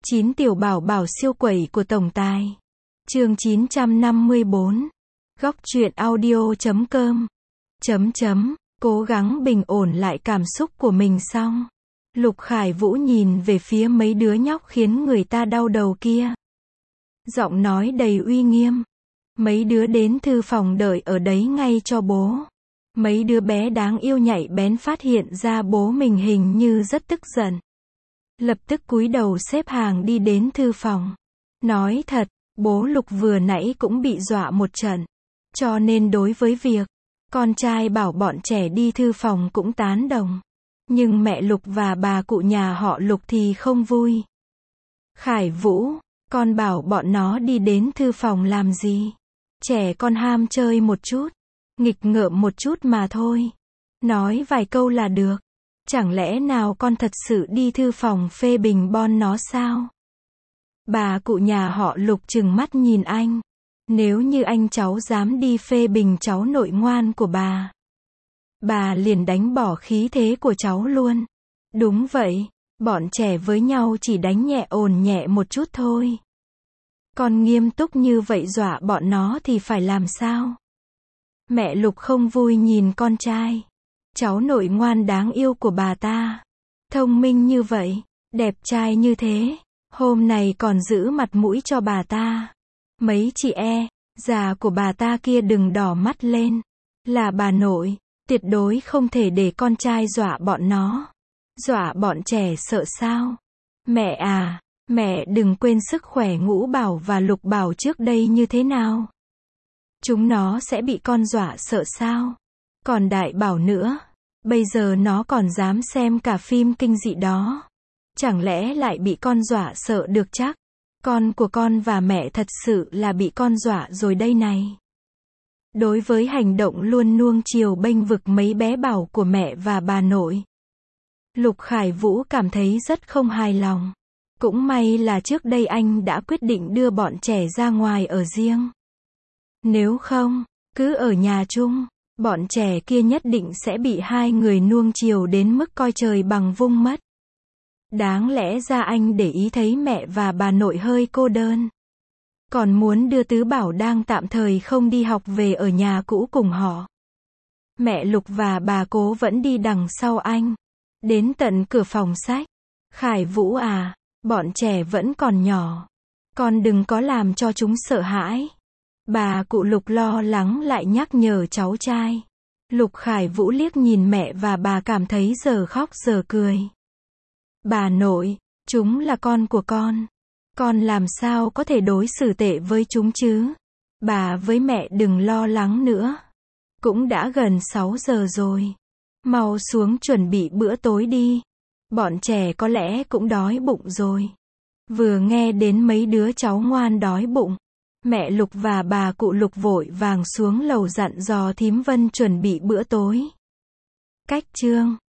9 tiểu bảo bảo siêu quẩy của tổng tài. Chương 954. Góc truyện audio.com. Cố gắng bình ổn lại cảm xúc của mình xong, Lục Khải Vũ nhìn về phía mấy đứa nhóc khiến người ta đau đầu kia. Giọng nói đầy uy nghiêm. Mấy đứa đến thư phòng đợi ở đấy ngay cho bố. Mấy đứa bé đáng yêu nhạy bén phát hiện ra bố mình hình như rất tức giận. Lập tức cúi đầu xếp hàng đi đến thư phòng. Nói thật, bố Lục vừa nãy cũng bị dọa một trận. Cho nên đối với việc con trai bảo bọn trẻ đi thư phòng cũng tán đồng. Nhưng mẹ Lục và bà cụ nhà họ Lục thì không vui. Khải Vũ, con bảo bọn nó đi đến thư phòng làm gì? Trẻ con ham chơi một chút, nghịch ngợm một chút mà thôi. Nói vài câu là được. Chẳng lẽ nào con thật sự đi thư phòng phê bình bon nó sao? Bà cụ nhà họ Lục trừng mắt nhìn anh. Nếu như anh cháu dám đi phê bình cháu nội ngoan của bà liền đánh bỏ khí thế của cháu luôn. Đúng vậy, bọn trẻ với nhau chỉ đánh nhẹ ồn nhẹ một chút thôi. Còn nghiêm túc như vậy dọa bọn nó thì phải làm sao? Mẹ Lục không vui nhìn con trai. Cháu nội ngoan đáng yêu của bà ta. Thông minh như vậy, đẹp trai như thế. Hôm nay còn giữ mặt mũi cho bà ta. Mấy chị già của bà ta kia đừng đỏ mắt lên. Là bà nội, tuyệt đối không thể để con trai dọa bọn nó. Dọa bọn trẻ sợ sao? Mẹ à, mẹ đừng quên sức khỏe Ngũ Bảo và Lục Bảo trước đây như thế nào. Chúng nó sẽ bị con dọa sợ sao? Còn Đại Bảo nữa, bây giờ nó còn dám xem cả phim kinh dị đó. Chẳng lẽ lại bị con dọa sợ được chắc? Con của con và mẹ thật sự là bị con dọa rồi đây này. Đối với hành động luôn nuông chiều bênh vực mấy bé Bảo của mẹ và bà nội, Lục Khải Vũ cảm thấy rất không hài lòng. Cũng may là trước đây anh đã quyết định đưa bọn trẻ ra ngoài ở riêng. Nếu không, cứ ở nhà chung, bọn trẻ kia nhất định sẽ bị hai người nuông chiều đến mức coi trời bằng vung mất. Đáng lẽ ra anh để ý thấy mẹ và bà nội hơi cô đơn. Còn muốn đưa Tứ Bảo đang tạm thời không đi học về ở nhà cũ cùng họ. Mẹ Lục và bà Cố vẫn đi đằng sau anh. Đến tận cửa phòng sách. Khải Vũ à, bọn trẻ vẫn còn nhỏ. Con đừng có làm cho chúng sợ hãi. Bà cụ Lục lo lắng lại nhắc nhở cháu trai. Lục Khải Vũ liếc nhìn mẹ và bà cảm thấy giờ khóc giờ cười. Bà nội, chúng là con của con. Con làm sao có thể đối xử tệ với chúng chứ? Bà với mẹ đừng lo lắng nữa. Cũng đã gần 6 giờ rồi. Mau xuống chuẩn bị bữa tối đi. Bọn trẻ có lẽ cũng đói bụng rồi. Vừa nghe đến mấy đứa cháu ngoan đói bụng, mẹ Lục và bà cụ Lục vội vàng xuống lầu dặn dò thím Vân chuẩn bị bữa tối. Cách chương